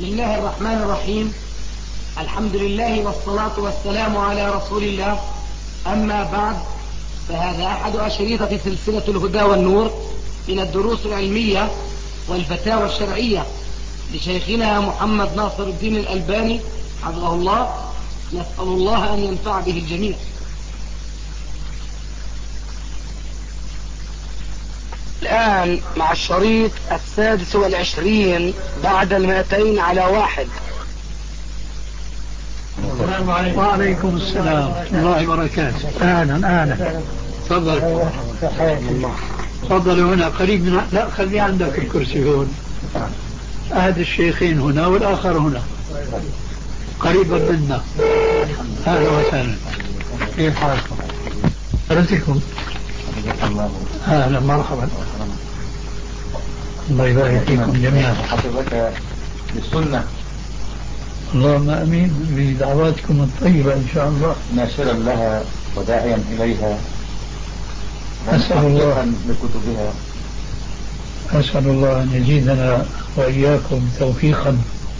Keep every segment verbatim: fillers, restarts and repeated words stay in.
بسم الله الرحمن الرحيم. الحمد لله والصلاة والسلام على رسول الله. أما بعد، فهذا أحد أشريطة سلسلة الهدى والنور من الدروس العلمية والفتاوى الشرعية لشيخنا محمد ناصر الدين الألباني حفظه الله. نسأل الله أن ينفع به الجميع. الآن مع الشريط السادس والعشرين بعد المائتين على واحد. السلام عليكم. وعليكم السلام ورحمة الله وبركاته. أهلا أهلا. تفضل تفضل هنا قريب من... لا خلي عندك الكرسي هون. أحد الشيخين هنا والآخر هنا قريبا منا. أهلا وسهلا. كيف حالكم؟ حالتكم؟ أهلا مرحبا. الله يبارك فيكم جميعا. حفظك بالسنة. اللهم امين بدعواتكم الطيبة ان شاء الله. ناشرا لها وداعيا اليها. اسال الله بكتبها. اسال الله ان يزيدنا واياكم توفيقا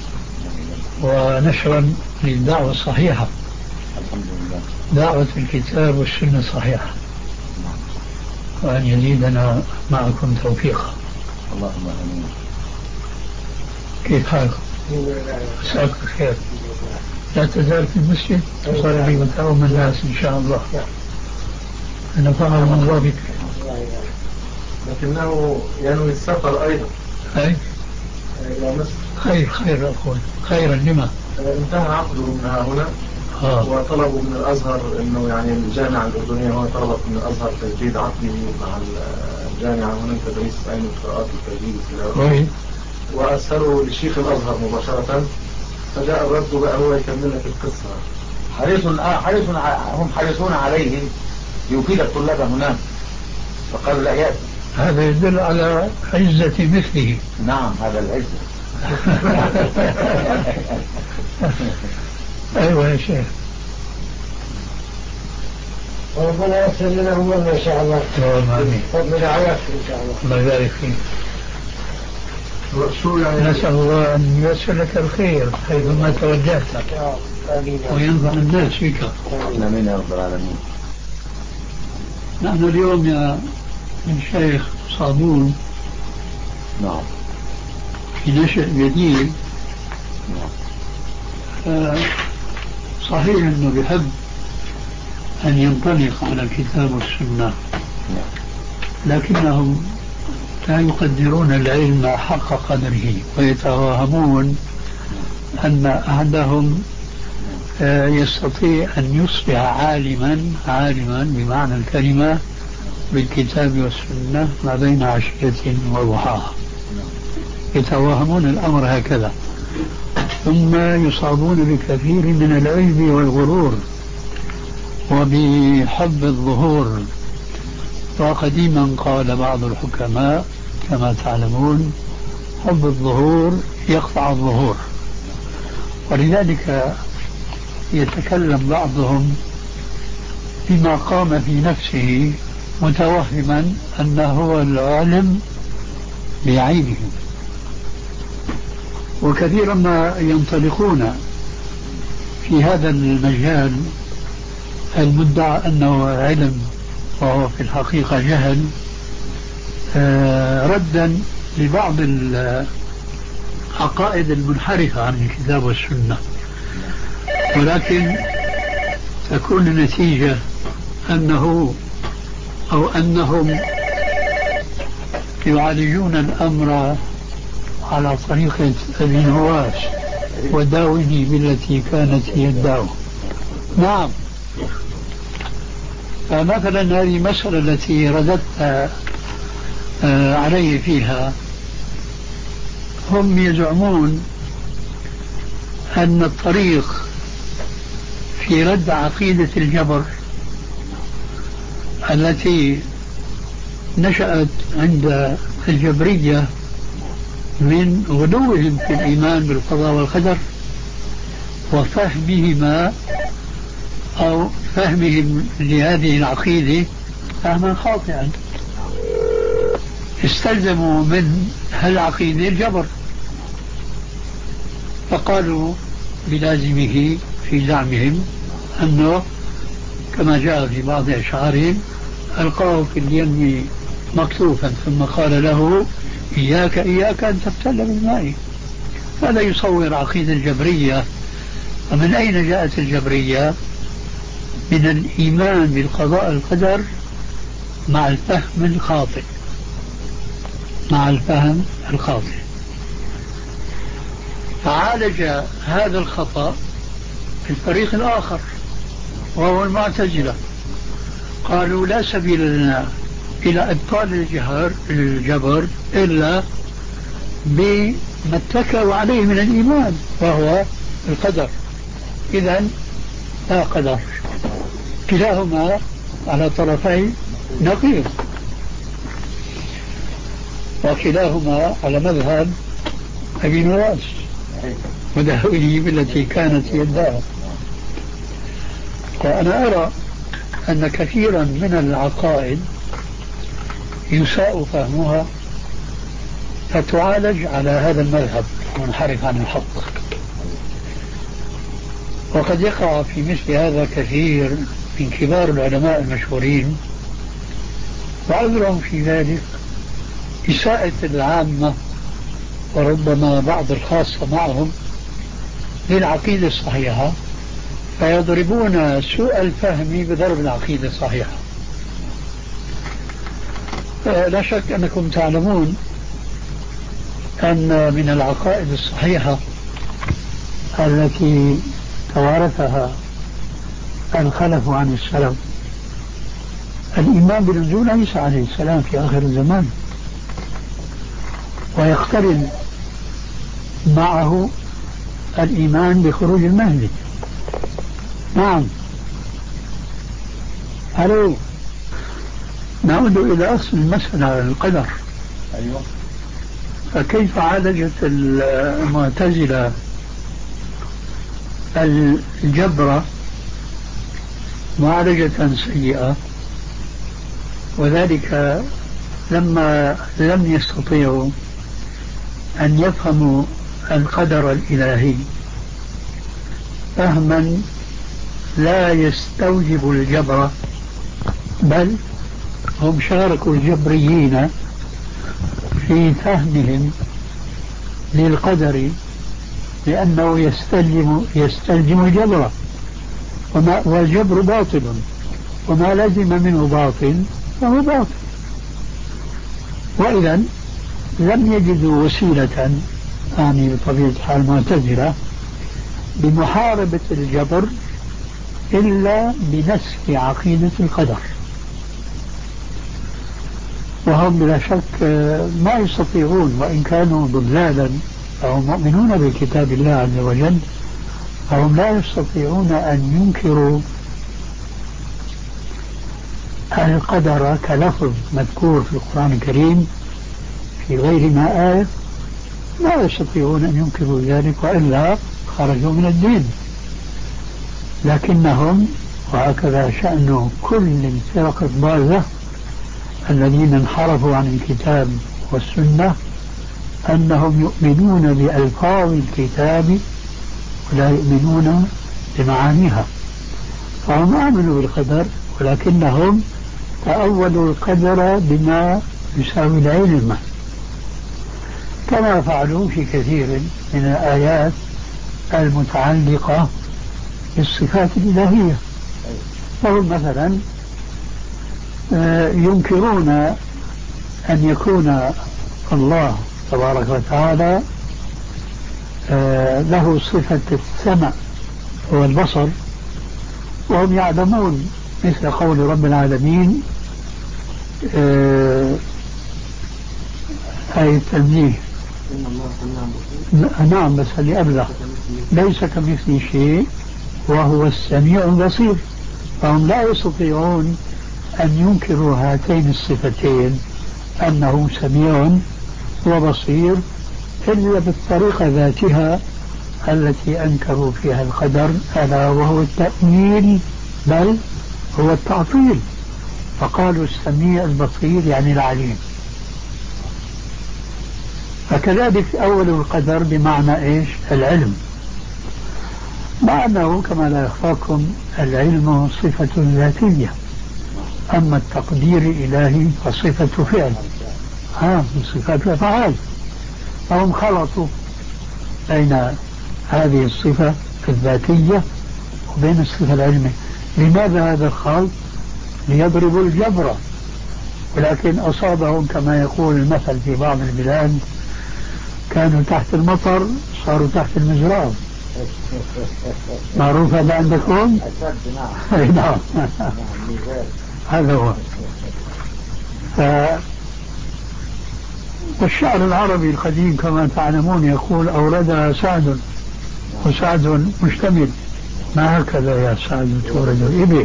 ونشرا للدعوة الصحيحة. الحمد لله. دعوة الكتاب والسنة الصحيحة. وان يزيدنا معكم توفيقا. اللهم امين. كيف حالكم؟ مساكم الخير. لا تزال في المسجد تصلي وتعوم الناس ان شاء الله. انا فعل من ذلك. لكنه ينوي السفر ايضا. اي الى مصر. خير خير اخوي. خيرا لما انتهى عقده من هنا. آه. وطلبوا من الازهر انه يعني الجامعه الاردنيه هو طلبت من الازهر تجديد عقده مع الجامعه هنا تدريس علم القراءات والتجديد التلاوه. وأسأله لشيخ الأزهر مباشرة، فجاء الرد بقى هو يكمل لك القصة. حريص حريص هم حريصون عليه يفيد الطلاب هناك، فقال لا يأتي. هذا يدل على عزة مثله. نعم هذا العزة. أيوة يا شيخ. وربنا يسر لنا أمورنا إن شاء الله. اللهم آمين. فضل رعايتك إن شاء الله. الله يبارك فيك. نسأل الله أن ييسر لك الخير حيثما توجهت وينفع الناس فيك. آمين يا رب العالمين. نحن اليوم يا الشيخ صابون نعم في نشأ جديد. نعم. صحيح أنه بحب أن ينطلق على الكتاب والسنة، لكنهم لا يقدرون العلم حق قدره ويتوهمون أن أحدهم يستطيع أن يصبح عالما عالما بمعنى الكلمة بالكتاب والسنة ما بين عشية وضحاها. يتوهمون الأمر هكذا، ثم يصابون بكثير من العجب والغرور وبحب الظهور. وقديما قال بعض الحكماء كما تعلمون: حب الظهور يقطع الظهور. ولذلك يتكلم بعضهم بما قام في نفسه متوهما أنه هو العالم بعينه. وكثيرا ما ينطلقون في هذا المجال المدعى أنه علم وهو في الحقيقة جهل، ردا لبعض العقائد المنحرفة عن الكتاب والسنة. ولكن تكون النتيجة أنه أو أنهم يعالجون الأمر على طريقة ابن هواش: وداوني بالتي كانت هي الداو. نعم. فمثلا هذه المسألة التي رددت عليه فيها، هم يزعمون أن الطريق في رد عقيدة الجبر التي نشأت عند الجبرية من غلوهم في الإيمان بالقضاء والقدر وفهمهما أو فهمهم لهذه العقيدة فهما خاطئا، استلزموا من هالعقيدة الجبر. فقالوا بلازمه في زعمهم أنه كما جاء في بعض أشعارهم ألقاه في اليم مكتوفا ثم قال له إياك إياك أن تبتل بالماء. هذا يصور عقيدة الجبرية. ومن أين جاءت الجبرية؟ من الإيمان بالقضاء القدر مع الفهم الخاطئ مع الفهم الخاطئ فعالج هذا الخطأ في الفريق الآخر وهو المعتزلة. قالوا لا سبيل لنا إلى إبطال الجهر الجبر إلا بما اتكوا عليه من الإيمان وهو القدر. إذن لا قدر. كلاهما على طرفي نقيض وكلاهما على مذهب أبي نواس ودهوله التي كانت يدها. وأنا أرى أن كثيرا من العقائد يساء فهمها فتعالج على هذا المذهب منحرف عن الحق. وقد يقع في مثل هذا كثير من كبار العلماء المشهورين وعذرهم في ذلك إساءة العامة وربما بعض الخاصة معهم للعقيدة الصحيحة فيضربون سوء الفهم بضرب العقيدة الصحيحة. لا شك أنكم تعلمون أن من العقائد الصحيحة التي توارثها الخلف عن السلف الإيمان بنزول عيسى عليه السلام في آخر الزمان ويقترن معه الإيمان بخروج المهدي. نعم. ألو. نعود إلى أصل المسألة القدر. أيوة. فكيف عالجت المعتزلة الجبر معالجة سيئة وذلك لما لم يستطيعوا أن يفهموا القدر الإلهي فهما لا يستوجب الجبر بل هم شاركوا الجبريين في فهمهم للقدر لأنه يستلزم يستلزم الجبر وما والجبر باطل وما لازم منه باطل فهو باطل. وإذا لم يجدوا وسيلة يعني بطبيعة حال المعتزلة بمحاربة الجبر إلا بنسف عقيدة القدر. وهم بلا شك ما يستطيعون وإن كانوا ضلالا فهم مؤمنون بكتاب الله عز وجل فهم لا يستطيعون أن ينكروا القدر كلفظ مذكور في القرآن الكريم في غير ما آية لا يستطيعون أن ينكروا ذلك وإلا خرجوا من الدين. لكنهم وهكذا شأن كل الفرق الضالة الذين انحرفوا عن الكتاب والسنة أنهم يؤمنون بألفاظ الكتاب ولا يؤمنون بمعانيها. فهم آمنوا بالقدر ولكنهم تأولوا القدر بما يساوي العلم كما فعلوا في كثير من الآيات المتعلقة بالصفات الإلهية. فهم مثلا ينكرون أن يكون الله تبارك وتعالى له صفة السمع والبصر وهم يعلمون مثل قول رب العالمين آية التنزيه نعم بس اللي أبلغ ليس كمثله شيء وهو السميع البصير. فهم لا يستطيعون أن ينكروا هاتين الصفتين أنه سميع وبصير إلا بالطريقة ذاتها التي أنكروا فيها القدر ألا وهو التأويل بل هو التعطيل. فقالوا السميع البصير يعني العليم. فكذلك أول القدر بمعنى إيش؟ العلم، مع أنه كما لا يخفاكم العلم صفة ذاتية، أما التقدير الإلهي فصفة فعل، ها من صفات الأفعال. فهم خلطوا بين هذه الصفة الذاتية وبين الصفة العلمية. لماذا هذا الخلط؟ ليضربوا الجبر، ولكن أصابهم كما يقول المثل في بعض البلاد، كانوا تحت المطر صاروا تحت المزراب. معروف هذا عندكم؟ نعم. هذا هو. ف... والشعر العربي القديم كما تعلمون يقول أوردها سعد وسعد مشتمل، ما هكذا يا سعد تورد الإبل.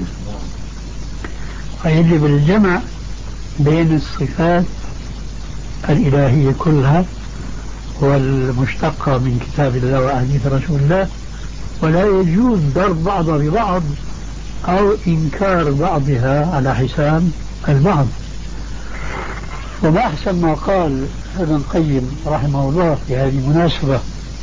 فيجب الجمع بين الصفات الإلهية كلها والمشتقة من كتاب الله وأحاديث رسول الله، ولا يجوز ضرب بعضها ببعض أو إنكار بعضها على حساب البعض. وما أحسن ما قال ابن القيم رحمه الله في هذه المناسبة: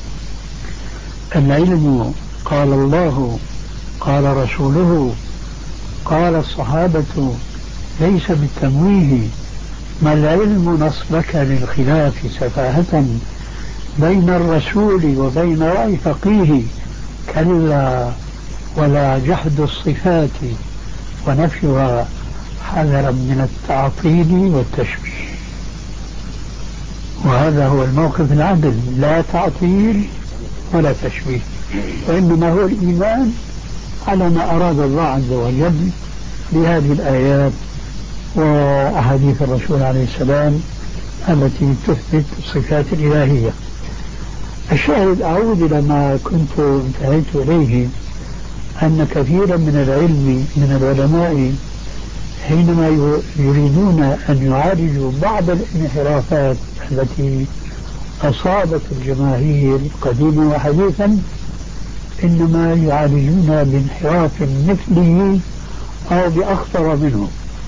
العلم قال الله قال رسوله قال الصحابة ليس بالتمويه، ما العلم نصبك للخلاف سفاهة بين الرسول وبين رأي فقيه، كلا ولا جحد الصفات ونفيها حذرا من التعطيل والتشبيه. وهذا هو الموقف العدل، لا تعطيل ولا تشبيه، وإنما هو الإيمان على ما أراد الله عز وجل بهذه الآيات وأحاديث الرسول عليه السلام التي تثبت الصفات الإلهية. الشاهد، أعود إلى ما كنت انتهيت إليه، أن كثيرا من العلم من العلماء حينما يريدون أن يعالجوا بعض الانحرافات التي أصابت الجماهير قديما وحديثا، إنما يعالجون بانحراف مثله أو بأخطر منه.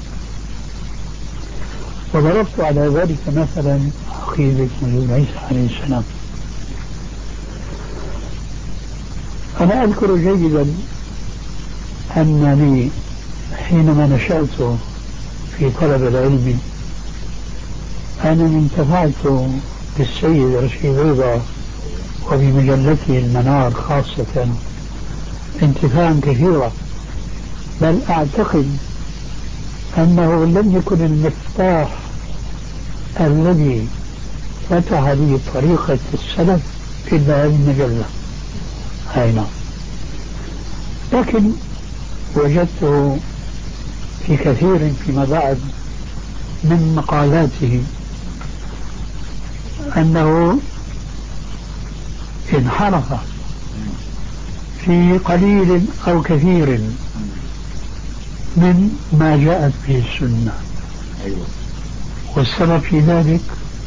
وضربت على ذلك مثلا عقيدة نزول عيسى عليه السلام. أنا أذكر جيدا أنني حينما نشأت في طلب العلم أنا انتفعت بالسيد رشيد رضا وبمجلته المنار خاصة انتفاعا كثيرا، بل أعتقد أنه لم يكن المفتاح الذي فتح لي طريقة السلف إلا هذه المجلة. أين لكن وجدته في كثير فيما بعد من مقالاته أنه انحرف في قليل أو كثير من ما جاءت به السنة. والسبب في ذلك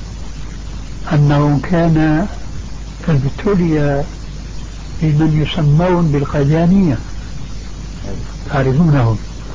أنه كان ابتلي بمن يسمون بالقاديانية، تعرفونهم؟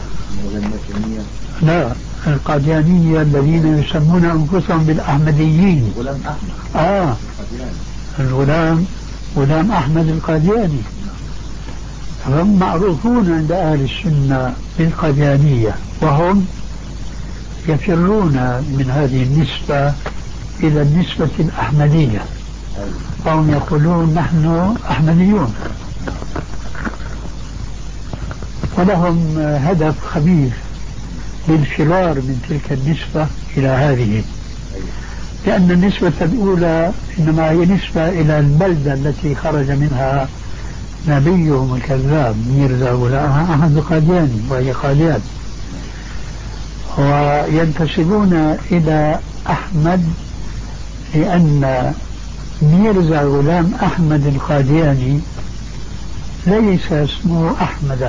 لا، القاديانية الذين يسمون أنفسهم بالأحمديين. غلام أحمد. آه الغلام غلام أحمد القادياني. هم معروفون عند أهل السنة بالقاديانية، وهم يفرون من هذه النسبة إلى النسبة الأحمدية، فهم يقولون نحن أحمديون، ولهم هدف خبيث للفرار من تلك النسبة إلى هذه، لأن النسبة الأولى إنما هي نسبة إلى البلدة التي خرج منها نبيهم الكذاب ميرزا غلام أحمد القادياني، وهي قاديان، وينتسبون إلى أحمد لأن ميرزا غلام أحمد القادياني ليس اسمه أحمد،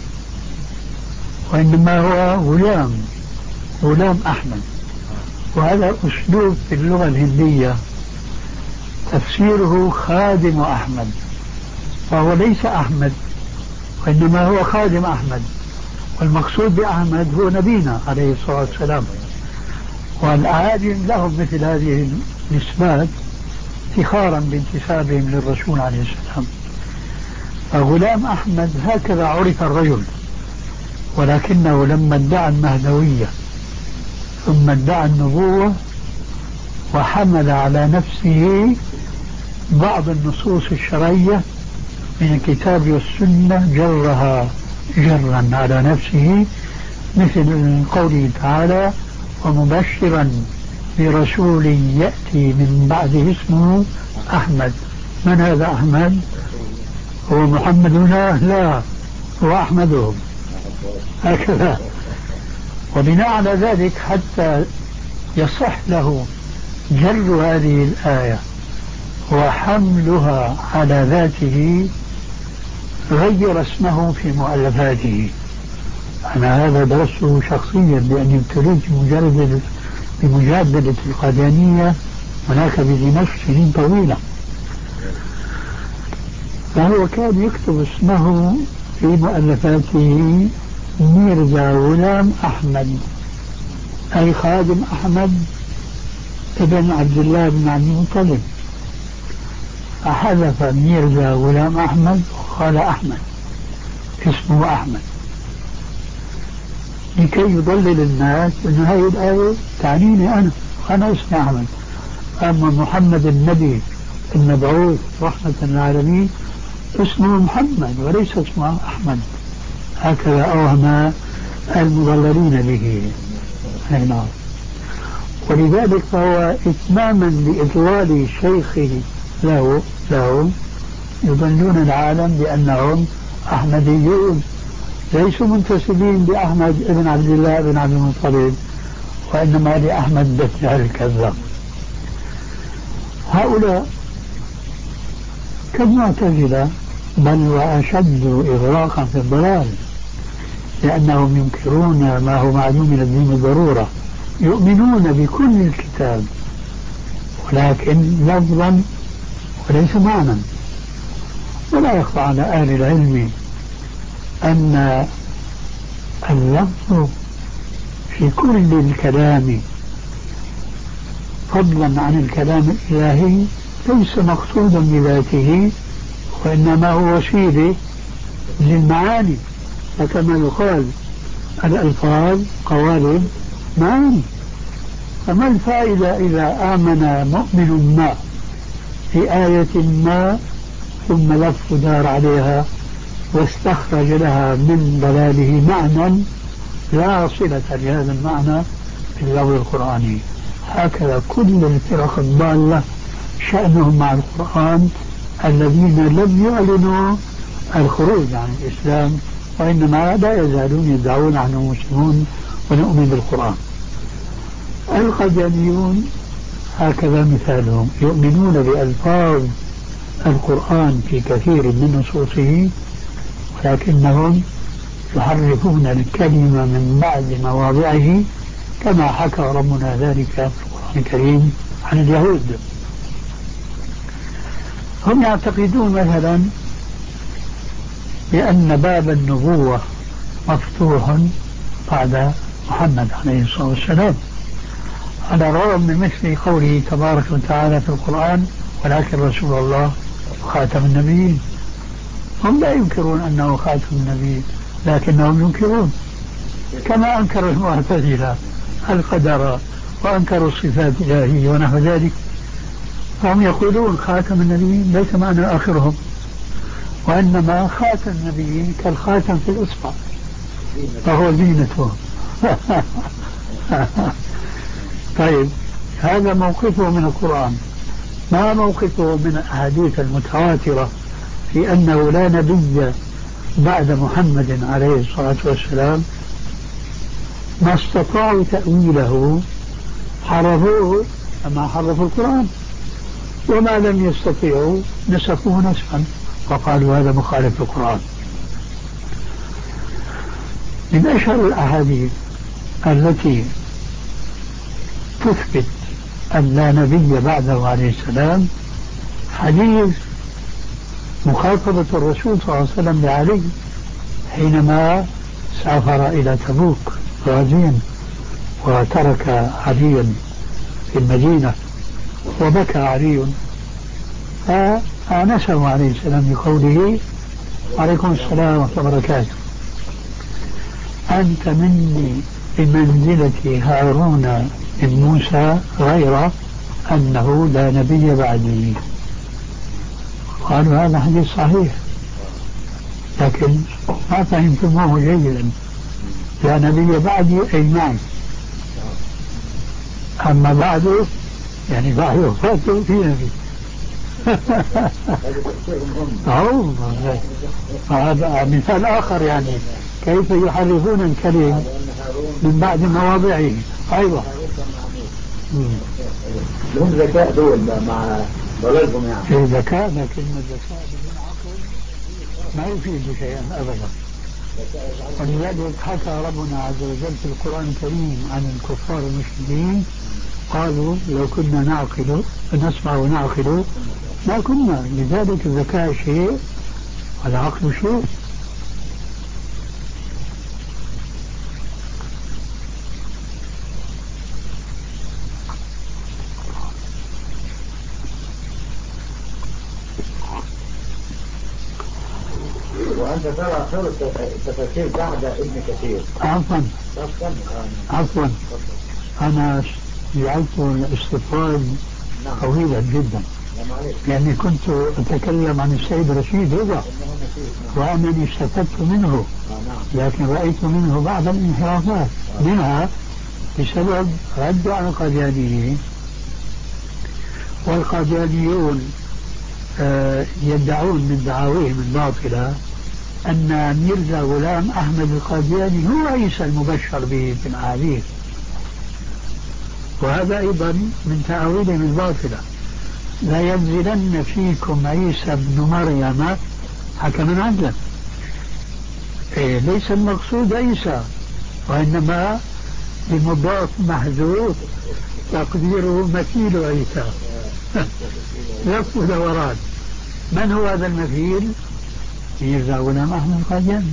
وإنما هو غلام غلام أحمد. وهذا أسلوب في اللغة الهندية تفسيره خادم أحمد، فهو ليس أحمد وإنما هو خادم أحمد، والمقصود بأحمد هو نبينا عليه الصلاة والسلام. والأعاجم لهم مثل هذه نسبات افتخارا بانتسابهم للرسول عليه السلام. فغلام أحمد هكذا عرف الرجل، ولكنه لما ادعى المهدوية ثم ادعى النبوة وحمل على نفسه بعض النصوص الشرعية من الكتاب والسنة جرها جرا على نفسه، مثل قوله تعالى: ومبشرا برسول يأتي من بعده اسمه أحمد. من هذا أحمد؟ هو محمد هنا؟ لا، هو أحمدهم هكذا. وبناء على ذلك حتى يصح له جر هذه الآية وحملها على ذاته غير اسمه في مؤلفاته. أنا هذا درسته شخصيا لأني ابتليت بمجرد بمجادلة القاديانية هناك بدمشق سنين طويلة. فهو كان يكتب اسمه في مؤلفاته ميرزا غلام أحمد، أي خادم أحمد ابن عبد الله بن عبد المطلب، فحذف ميرزا غلام أحمد وقال أحمد، اسمه أحمد، لكي يضلل الناس أن هذه الآية تعنيني أنا، أنا اسمي أحمد، أما محمد النبي المبعوث رحمة للعالمين اسمه محمد وليس اسمه أحمد. هكذا أوهم المضللين به. نعم. ولذلك فهو إتماما لإضلال شيخه له له يضلون العالم بأنهم أحمديون ليسوا منتسبين بأحمد ابن عبد الله بن عبد المطلب، وإنما لأحمد بن الكذاب. هؤلاء كالمعتزلة بل وأشد إغراقا في الضلال، لأنهم ينكرون ما هو معلوم من الدين بالضرورة، يؤمنون بكل الكتاب ولكن لفظا وليس معنى. ولا يخفى على أهل العلم أن اللفظ في كل الكلام فضلا عن الكلام الإلهي ليس مقصودا بذاته، وإنما هو وسيلة للمعاني. فكما يقال الألفاظ قوالب معاني. فما الفائدة إذا آمن مؤمن ما في آية ما ثم لف دار عليها واستخرج لها من ضلاله معنى لا صلة لهذا المعنى في اللفظ القرآني؟ هكذا كل الفرق الضالة شأنهم مع القرآن الذين لم يعلنوا الخروج عن الإسلام، وإنما لا يزالون يدعون عنهم مسلمون ونؤمن بالقرآن. القاديانيون هكذا مثالهم، يؤمنون بألفاظ القرآن في كثير من نصوصه، ولكنهم يحرفون الكلمة من بعد مواضعه كما حكى ربنا ذلك في القرآن الكريم عن اليهود. هم يعتقدون مثلا بأن باب النبوة مفتوح بعد محمد عليه الصلاة والسلام، على الرغم من مثل قوله تبارك وتعالى في القرآن: ولكن رسول الله خاتم النبيين. هم لا ينكرون أنه خاتم النبيين، لكنهم ينكرون كما أنكر المعتزلة القدر وأنكروا الصفات الإلهية ونحو ذلك. فهم يقولون خاتم النبيين ليس معنى آخرهم، وإنما خاتم النبيين كالخاتم في الإصبع فهو زينته. طيب، هذا موقفه من القرآن. ما موقفه من الأحاديث المتواترة في أنه لا نبي بعد محمد عليه الصلاة والسلام؟ ما استطاعوا تأويله حرفوه كما حرفوا القرآن، وما لم يستطيعوا نسفوه نسفا وقالوا هذا مخالف للقرآن. من أشهر الأحاديث التي تثبت أن لا نبي بعده عليه السلام حديث مخاطبة الرسول صلى الله عليه وسلم لعلي حينما سافر إلى تبوك غازيا وترك عليا في المدينة وبكى علي فآنسه عليه السلام بقوله وعليكم السلام ورحمة الله وبركاته أنت مني بمنزلة هارون من موسى غير أنه لا نبي بعدي. قالوا هذا حديث صحيح لكن ما فهمتموه جيدا. لا نبي بعدي أي معي، أما بعده يعني بعد وفاته في نبي. هذا مثال آخر يعني كيف يحرفون الكلم من بعد مواضعه. أيضا لهم ذكاء دول مع ضلالهم يعني. في ذكاء لكن الذكاء بدون عقل ما يفيد شيئا أبدا. ولذلك حكى ربنا عز وجل في القرآن الكريم عن الكفار المشركين قالوا لو كنا نعقل نسمع ونعقل ما كنا. لذلك الذكاء شيء والعقل شيء. وأنت ترى خير التفاسير بعد ابن كثير. عفوا عفوا أنا جعلت الاستطراد طويلا جدا لأني كنت أتكلم عن السيد رشيد رضا وأنني استفدت منه، لكن رأيت منه بعض الانحرافات منها بسبب رد على القاديانيين. والقاديانيون يدعون من دعاويهم الباطلة أن ميرزا غلام أحمد القادياني هو عيسى المبشر به في الأحاديث، وهذا أيضا من تأويلهم الباطلة. لا ينزلن فيكم عيسى ابن مريم حكما عدلا. إيه ليس المقصود عيسى وإنما بمضاف محذوف تقديره مثيل عيسى. لف ودوران. من هو هذا المثيل؟ ميرزا غلام أحمد القادياني.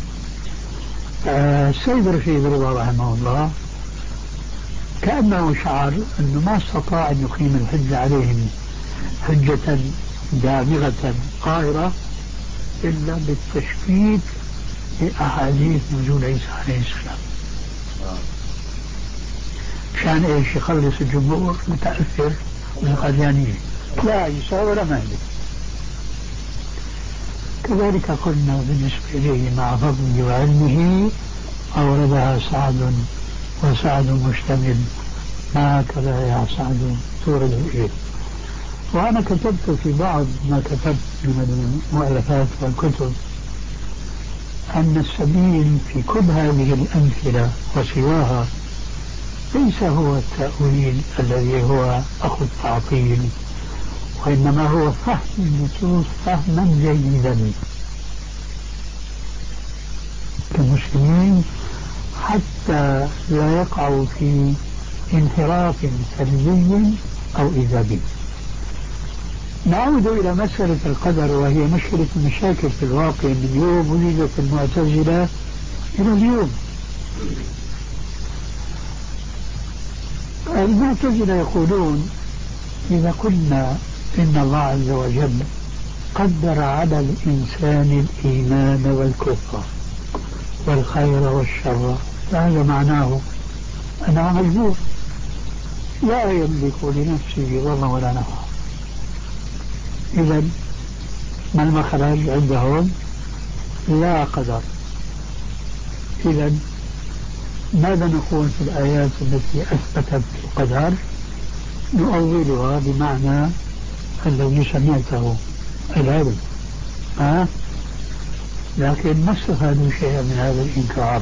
السيد رشيد رضا رحمه الله كأنه شعر أنه ما استطاع أن يقيم الحجة عليهم حجة دامغة قاهرة إلا بالتشكيك في أحاديث نزول عيسى عليه السلام. كان إيش يخلص الجمهور متأثر بالقاديانية، لا عيسى ولا مهدي. كذلك قلنا بالنسبة إليه مع فضله وعلمه أوردها سعد وسعد مشتمل ما كذا يا سعد تورد الإيه. وأنا كتبت في بعض ما كتبت من المؤلفات والكتب أن السبيل في كل هذه الأمثلة وسواها ليس هو التأويل الذي هو أخو التعطيل، وإنما هو فهم النصوص فهما جيدا كمسلمين حتى لا يقعوا في انحراف سلبي أو إيجابي. نعود إلى مسألة القدر وهي مشكلة المشاكل في الواقع من يوم ولدت المعتزلة إلى اليوم. المعتزلة يقولون إذا قلنا إن الله عز وجل قدر على الإنسان الإيمان والكفر والخير والشر فهذا معناه أنه مجبور لا يملك لنفسه ضرا ولا نفعا. إذا ما المخرج عندهم؟ لا قدر. إذا ماذا نقول في الآيات التي أثبتت القدر؟ نؤولها بمعنى الذي سمعته العلم، أه؟ لكن ما استفادوا شيئا من هذا الإنكار،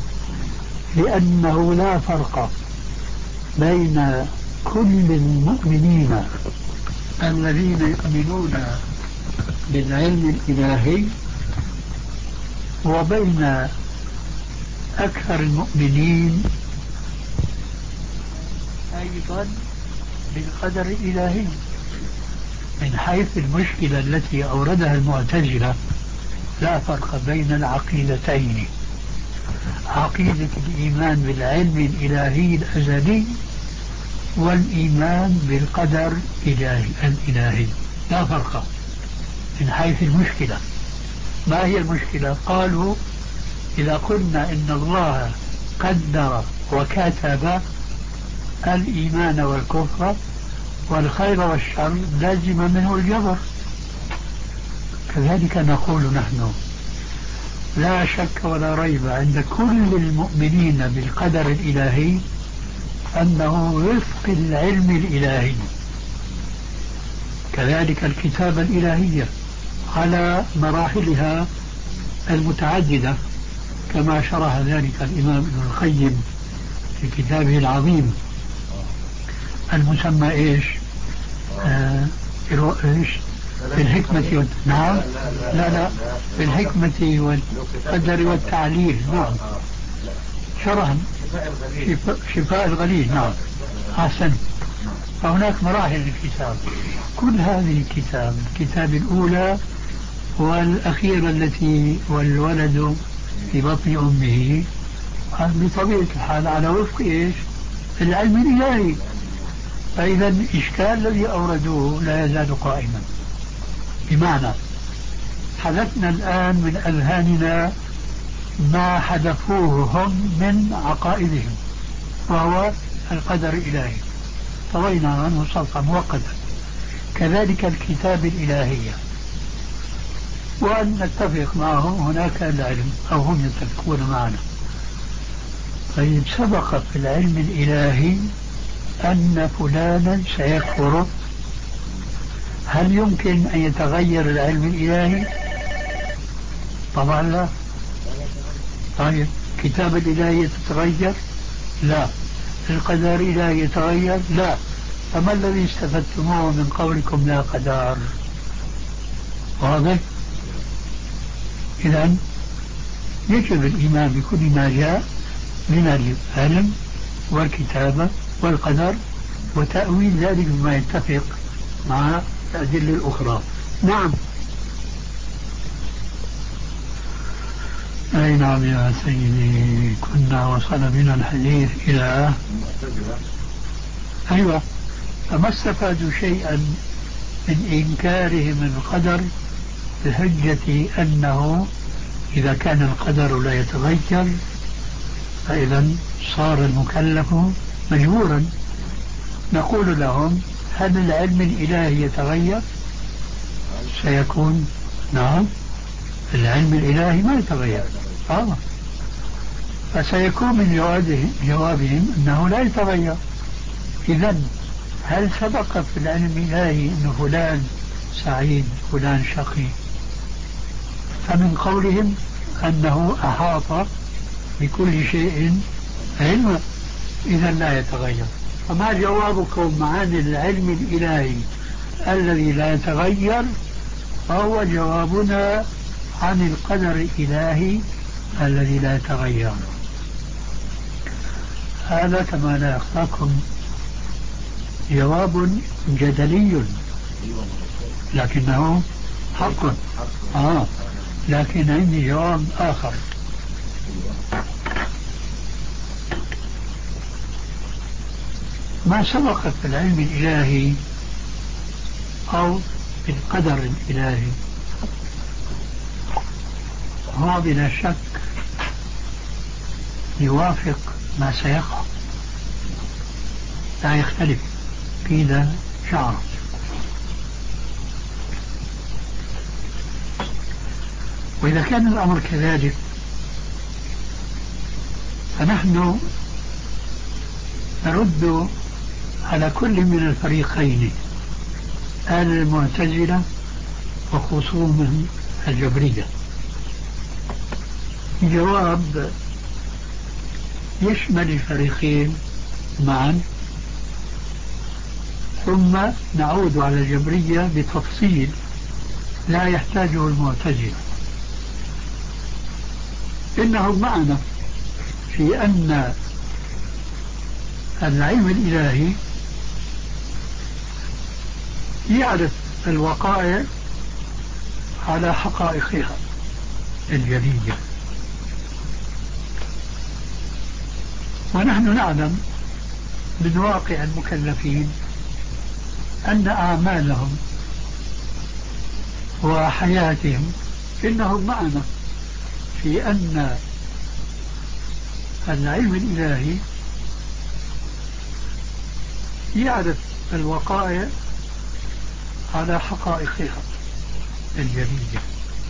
لأنه لا فرق بين كل المؤمنين الذين يؤمنون بالعلم الإلهي وبين أكثر المؤمنين أيضا بالقدر الإلهي. من حيث المشكلة التي أوردها المعتزلة لا فرق بين العقيدتين، عقيدة الإيمان بالعلم الإلهي الأزلي، وعقيدة الإيمان بالقدر الإلهي. القدر الإلهي هو الذي يجب أن يكون موجودا، وهو الذي يجب أن يكون موجودا. والإيمان بالقدر الإلهي الإلهي لا فرق من حيث المشكلة. ما هي المشكلة؟ قالوا إذا قلنا إن الله قدر وكتب الإيمان والكفر والخير والشر لازم منه الجبر. كذلك نقول نحن لا شك ولا ريب عند كل المؤمنين بالقدر الإلهي أنه وفق العلم الإلهي. كذلك الكتابة الإلهية على مراحلها المتعددة كما شرح ذلك الإمام ابن القيم في كتابه العظيم المسمى إيش؟ آه إيش؟ في الحكمة وال... نعم لا لا في الحكمة والقدر والتعليل. نعم شرح شفاء, شفاء الغليل. نعم أحسن. فهناك مراحل الكتاب. كل هذه الكتاب الكتاب الأولى والأخيرة التي والولد في بطن أمه بطبيعة الحال على وفق إيش؟ العلم الإلهي. فإذا الإشكال الذي أوردوه لا يزال قائما. بمعنى حذفنا الآن من أذهاننا ما حذفوه هم من عقائدهم وهو القدر الإلهي، طوينا عنه صفحة مؤقتا. كذلك الكتاب الإلهية، وأن نتفق معهم هناك العلم أو هم يتفقون معنا. طيب سبق في العلم الإلهي أن فلانا سيكفر، هل يمكن أن يتغير العلم الإلهي؟ طبعا لا. طيب كتاب الإلهي تتغير؟ لا. القدر الإلهي يتغير؟ لا. فما الذي استفدتموه من قولكم لا قدر؟ واضح؟ إذن يجب الإيمان بكل ما جاء من العلم والكتابة والقدر وتأويل ذلك بما يتفق مع الأدلة الأخرى. نعم. أي نعم يا سيدي، كنا وصل بنا الحديث إلى أيوة. فما استفادوا شيئا من إنكارهم القدر بحجة أنه إذا كان القدر لا يتغير فإذا صار المكلف مجبورا. نقول لهم هل العلم الإلهي يتغير؟ سيكون نعم العلم الإلهي ما يتغير. آه. فسيكون من جوابهم, جوابهم أنه لا يتغير. إذن هل سبق في العلم الإلهي أن فلان سعيد فلان شقي؟ فمن قولهم أنه أحاط بكل شيء علما، إذا لا يتغير. فما جوابكم عن العلم الإلهي الذي لا يتغير؟ فهو جوابنا عن القدر الإلهي الذي لا يتغير. هذا كما لا يخفاكم جواب جدلي لكنه حق. آه. لكن عندي جواب آخر. ما سبق في العلم الإلهي أو في القدر الإلهي هو بلا شك يوافق ما سيقع، لا يختلف كذا شعر. وإذا كان الأمر كذلك فنحن نرد على كل من الفريقين، أهل المعتزلة وخصومهم الجبرية، جواب يشمل الفريقين معا، ثم نعود على الجبرية بتفصيل لا يحتاجه المعتزلة. إنهم معنا في أن العلم الإلهي يعرف الوقائع على حقائقها الجلية، ونحن نعلم من واقع المكلفين أن أعمالهم وحياتهم إنهم معنا في أن العلم الإلهي يعرف الوقائع على حقائقها الجلية،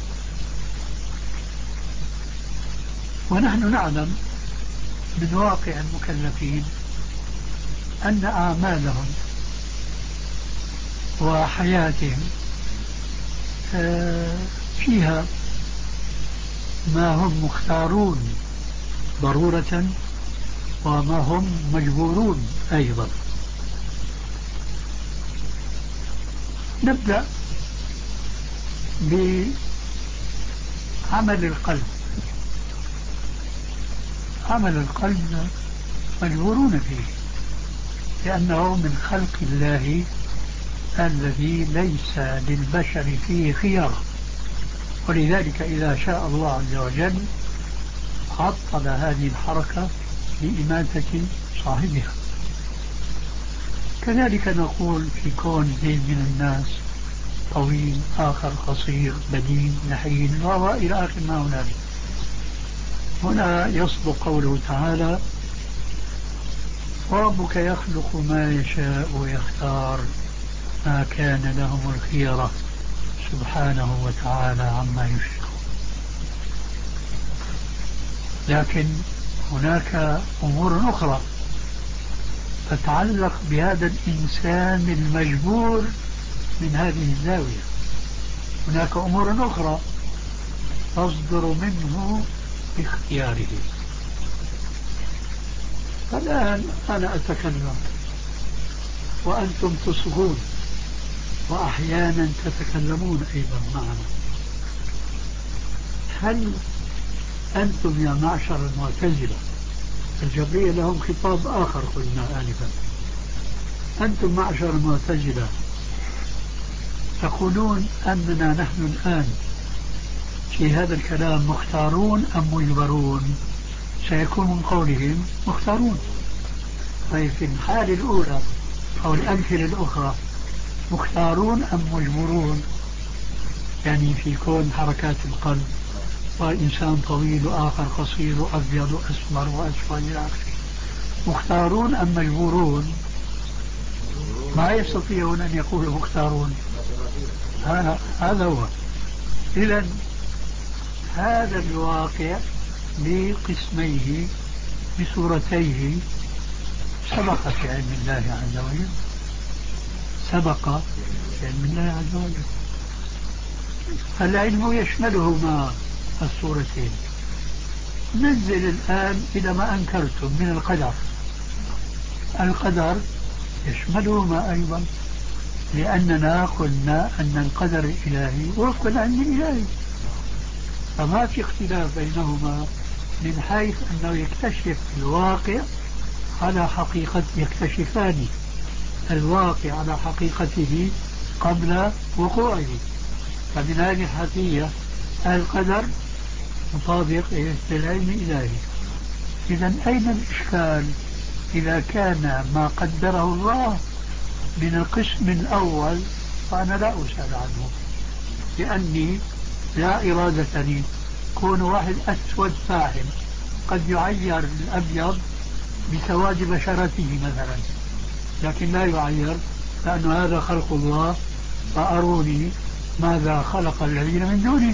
ونحن نعلم من واقع المكلفين أن أعمالهم وحياتهم فيها ما هم مختارون ضرورة وما هم مجبورون أيضا. نبدأ بعمل القلب. عمل القلب مجبورون فيه لأنه من خلق الله الذي ليس للبشر فيه خيار، ولذلك إذا شاء الله عز وجل عطل هذه الحركة لإماتة صاحبها. كذلك نقول في كون زيد من الناس طويل، آخر قصير، بدين، نحيل، وإلى آخر ما هنالك. هنا يصدق قوله تعالى: وربك يخلق ما يشاء ويختار ما كان لهم الخيرة سبحانه وتعالى عما يشركون. لكن هناك أمور أخرى تتعلق بهذا الإنسان المجبور من هذه الزاوية. هناك أمور أخرى تصدر منه باختياره. فالآن أنا أتكلم وأنتم تصغون وأحيانا تتكلمون أيضا معنا. هل أنتم يا معشر المعتزلة، الجبرية لهم خطاب آخر قلنا آنفا، أنتم معشر المعتزلة تقولون أننا نحن الآن في هذا الكلام مختارون أم مجبرون؟ سيكون من قولهم مختارون. طيب في الحالة الأولى أو الأمثلة الأخرى مختارون أم مجبرون؟ يعني في كون حركات القلب وإنسان طويل وآخر قصير وأبيض وأسمر وأسود إلى آخره، مختارون أم مجبورون؟ ما يستطيعون أن يقولوا مختارون. هذا هو. إذن هذا الواقع بقسميه بصورتيه سبق في علم الله عز وجل، سبق في علم الله عز وجل. العلم يشملهما الصورتين. ننزل الآن إلى ما أنكرتم من القدر. القدر يشملهما أيضا، لأننا قلنا أن القدر الإلهي وفق العلم الإلهي، فما في اختلاف بينهما من حيث أنه يكتشف الواقع على حقيقة، يكتشفان الواقع على حقيقته قبل وقوعه. فمن هذه الحقيقة القدر مطابق للعلم الإلهي. إذن أين الإشكال إذا كان ما قدره الله من القسم الأول؟ فأنا لا أسأل عنه، لأني لا إرادة لي. كون واحد أسود فاحم قد يعير الأبيض بسواد بشرته مثلا، لكن لا يعير لأن هذا خلق الله، فأروني ماذا خلق الذين من دونه.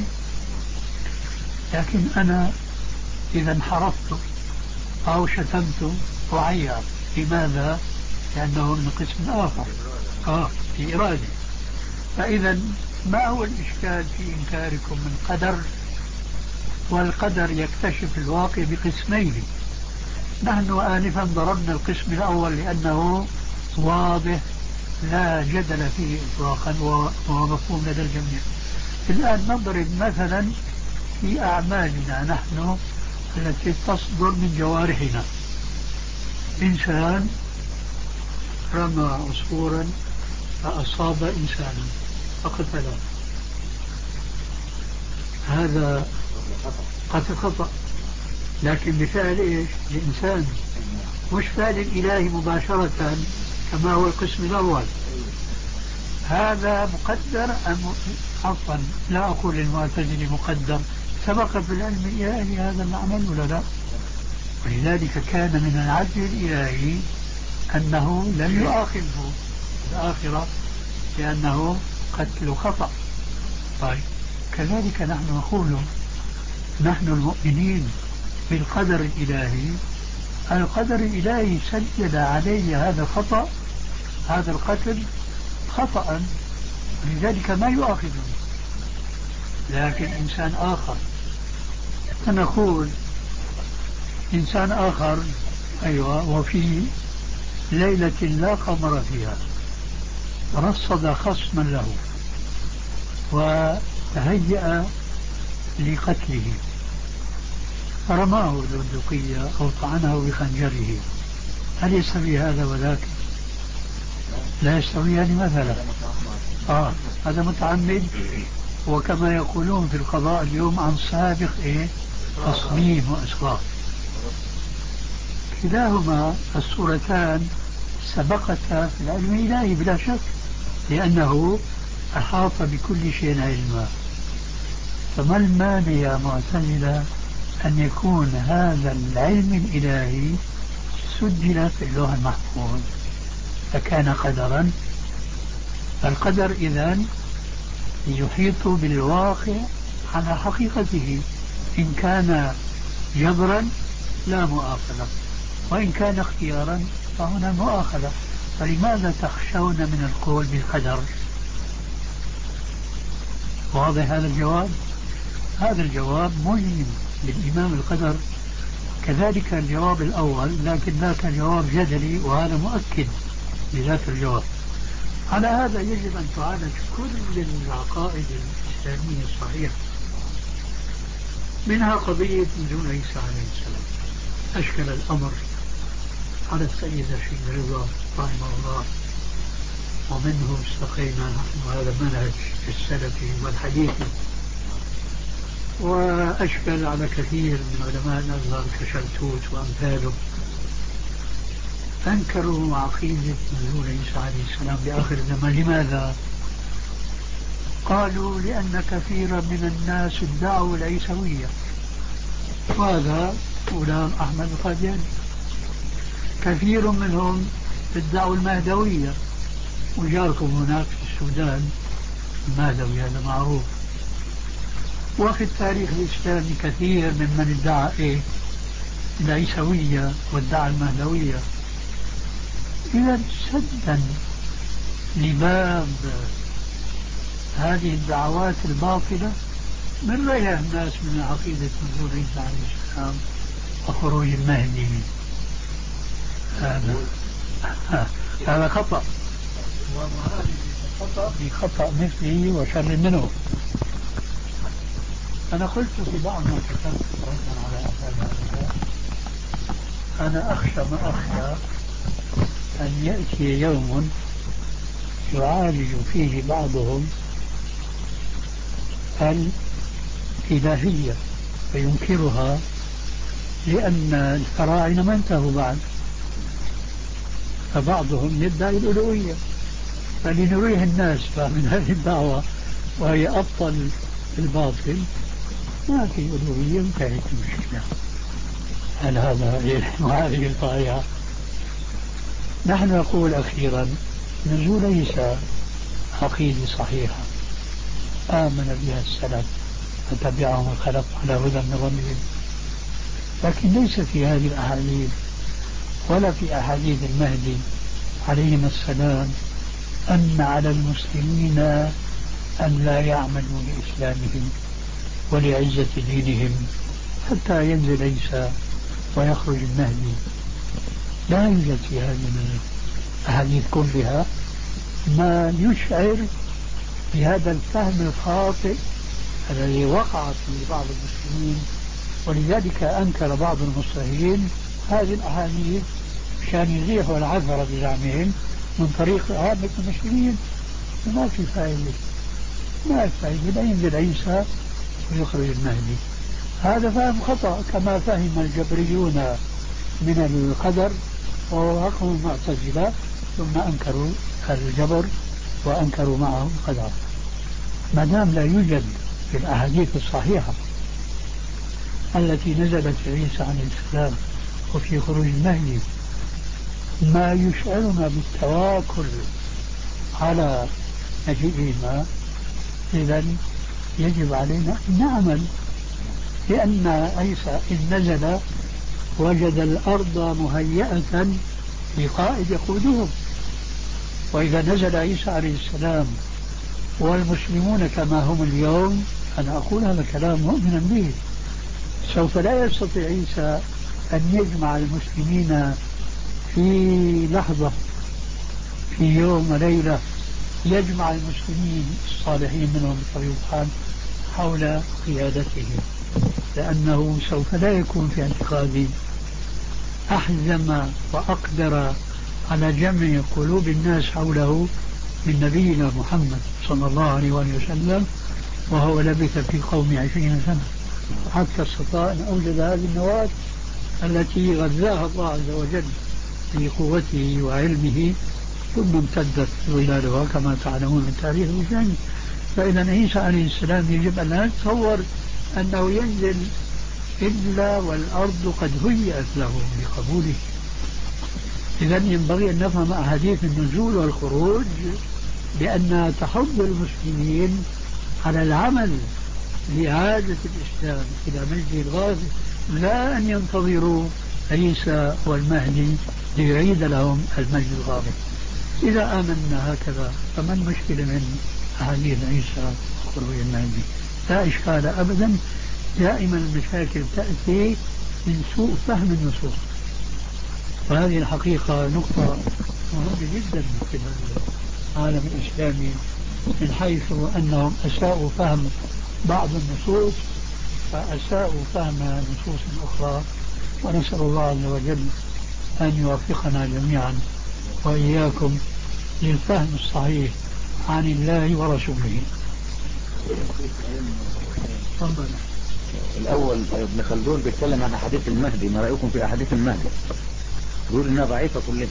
لكن أنا إذا انحرفت أو شتمت أعير. لماذا؟ لأنه من قسم آخر آه في إرادة. فإذا ما هو الإشكال في إنكاركم من قدر؟ والقدر يكتشف الواقع بقسمين. نحن آنفا ضربنا القسم الأول لأنه واضح لا جدل فيه إطلاقا وهو مفهوم لدى الجميع. الآن نضرب مثلا في أعمالنا نحن التي تصدر من جوارحنا. إنسان رمى عصفورا فأصاب إنسانا فقتله، هذا قتل خطأ، لكن بفعل إيش؟ الإنسان. مش فعل الإلهي مباشرة كما هو القسم الأول. هذا مقدر أم عفوا لا أقول المعتزلي مقدر، سبق في العلم الإلهي هذا العمل ولا لا؟ ولذلك كان من العدل الإلهي أنه لم يؤاخذه في الآخرة لأنه قتل خطأ. طيب كذلك نحن نقول نحن المؤمنين بالقدر الإلهي، القدر الإلهي سجل عليه هذا الخطأ، هذا القتل خطأ، لذلك ما يؤاخذه. لكن إنسان آخر، فنقول إنسان آخر أيوة وفي ليلة لا قمر فيها رصد خصما له وتهيأ لقتله فرماه البندقية أو طعنه بخنجره، هل يستوي هذا وذاك؟ لا يستويان مثلا. آه هذا متعمد، وكما يقولون في القضاء اليوم عن سابق إيه؟ تصميم وإسقاط. كلاهما الصورتان سبقتا في العلم الإلهي بلا شك، لأنه أحاط بكل شيء علما. فما المانع يا معتزلة أن يكون هذا العلم الإلهي سجل في اللوح المحفوظ فكان قدرا؟ القدر إذن يحيط بالواقع على حقيقته، إن كان جبرا لا مؤاخذة، وإن كان اختيارا فهنا مؤاخذة. فلماذا تخشون من القول بالقدر؟ واضح هذا الجواب؟ هذا الجواب ملهم بالإيمان بالقدر، كذلك الجواب الأول، لكن ذاك الجواب جدلي وهذا مؤكد لذاك الجواب. على هذا يجب أن تعالج كل العقائد الإسلامية الصحيحة، منها قضية نزول عيسى عليه السلام. أشكل الأمر على السيد الشيخ رضا رحمه الله، ومنه استقينا نحن هذا المنهج السلفي والحديثي، وأشكل على كثير من علماء الأزهر كشلتوت وأمثاله، أنكروا عقيدة نزول عيسى عليه السلام بآخر الزمان. لماذا؟ قالوا لأن كثيرا من الناس ادعوا العيسوية، وهذا غلام أحمد القادياني. كثير منهم ادعوا المهدوية، وجاركم هناك في السودان المهدوي هذا معروف. وفي التاريخ الإسلامي كثير ممن ادعى إيه؟ العيسوية وادعى المهدوية. إذا سدا لباب هذه الدعوات الباطلة من رأيها الناس من عقيدة نزول عيسى عليه السلام وخروج المهدي. هذا هذا خطأ، في خطأ مثلي وشر منه. أنا قلت في بعض ما كتبت ردا على هذا، أنا أخشى ما أخشى أن يأتي يوم يعالج فيه بعضهم الإلهية وينكرها، لأن الفراعنة ما انتهوا بعد، فبعضهم يدعي الألوهية، فلنريه الناس من هذه الدعوة وهي أبطل الباطل ما في ألوهية، انتهت المشكلة. هل هذا يلحم هذه الطائعة؟ نحن نقول أخيرا نزول عيسى عقيدة صحيحة آمن بها السلف فتبعهم الخلق على هدى من ربهم، لكن ليس في هذه الأحاديث ولا في أحاديث المهدي عليهم السلام أن على المسلمين أن لا يعملوا لإسلامهم ولعزة دينهم حتى ينزل عيسى ويخرج المهدي. لا يوجد في هذه الأحاديث كلها ما يشعر بهذا الفهم الخاطئ الذي وقع في بعض المسلمين، ولذلك أنكر بعض المصلحين هذه الأحاديث عشان يزيحوا العثرة بزعمهم من طريق عامة المسلمين. ما في فائدة، ما في فائدة، لا ينزل عيسى ويخرج المهدي. هذا فهم خطأ كما فهم الجبريون من القدر ووافقهم المعتزلة ثم أنكروا الجبر وأنكروا معه القدر. ما دام لا يوجد في الأحاديث الصحيحة التي نزلت في عيسى عليه السلام وفي خروج المهدي ما يشعرنا بالتواكل على مجيئهما، إذن يجب علينا أن نعمل، لأن عيسى إن نزل وجد الأرض مهيئة لقائد يقودهم، وإذا نزل عيسى عليه السلام والمسلمون كما هم اليوم، أنا أقول هذا كلام مؤمنا به، سوف لا يستطيع عيسى أن يجمع المسلمين في لحظة في يوم وليلة، يجمع المسلمين الصالحين منهم بطبيعة الحال حول قيادته، لأنه سوف لا يكون في اعتقادي أحزم وأقدر على جمع قلوب الناس حوله من نبينا محمد صلى الله عليه وسلم، وهو لبث في قوم عشرين سنة حتى استطاع أن أوجد هذه النواة التي غذاها الله عز وجل بقوته وعلمه، ثم امتدت ظلالها كما تعلمون من تاريخ الإسلام. فإذا عيسى عليه السلام يجب أن لا نتصور أنه ينزل إلا والأرض قد هيئت له لقبوله. إذا ينبغي أن نفهم أحاديث النزول والخروج بأنها تحض المسلمين على العمل لإعادة الإسلام إلى مجده الغاية، لا أن ينتظروا عيسى والمهدي ليعيد لهم المجد الغاية. إذا آمنا هكذا فما المشكلة من أحاديث عيسى وخروج المهدي؟ لا إشكال أبدا. دائما المشاكل تأتي من سوء فهم النصوص، وهذه الحقيقة نقطة مهمة جدا في العالم الإسلامي، من حيث أنهم أساءوا فهم بعض النصوص فأساءوا فهم نصوص أخرى، ونسأل الله عز وجل أن يوفقنا جميعا وإياكم للفهم الصحيح عن الله ورسوله. تفضل. الأول ابن خلدون بيتكلم عن أحاديث المهدي، ما رأيكم في أحاديث المهدي؟ يقول إنها ضعيفة كلها.